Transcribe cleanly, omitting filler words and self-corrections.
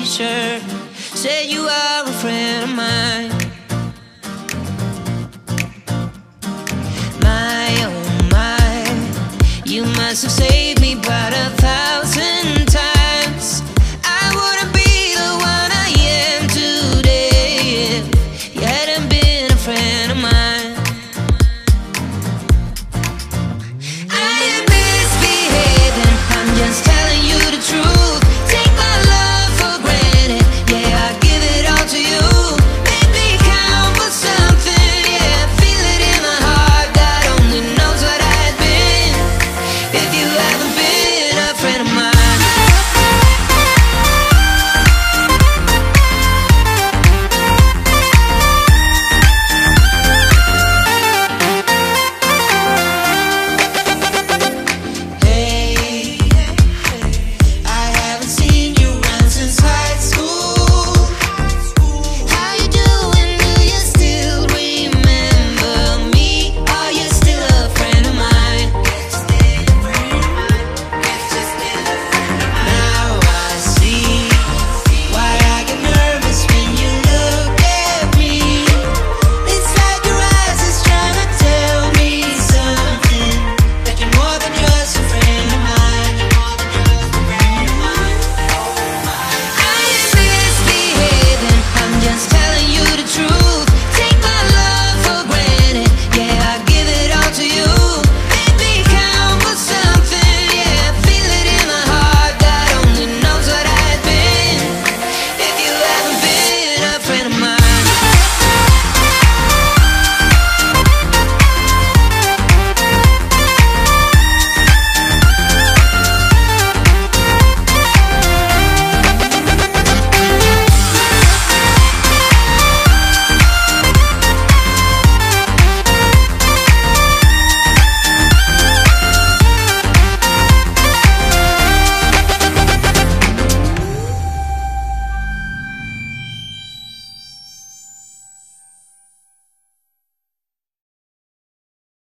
t-shirt. Say you are a friend of mine. My, oh my, you must have saved me about 1,000 times. I wouldn't be the one I am today if you hadn't been a friend of mine. I am misbehaving, I'm just telling you the truth. Take my love for granted, yeah, I give it all to you. Make me count for something, yeah, feel it in my heart. God only knows what I'd been if you haven't been a friend of mine.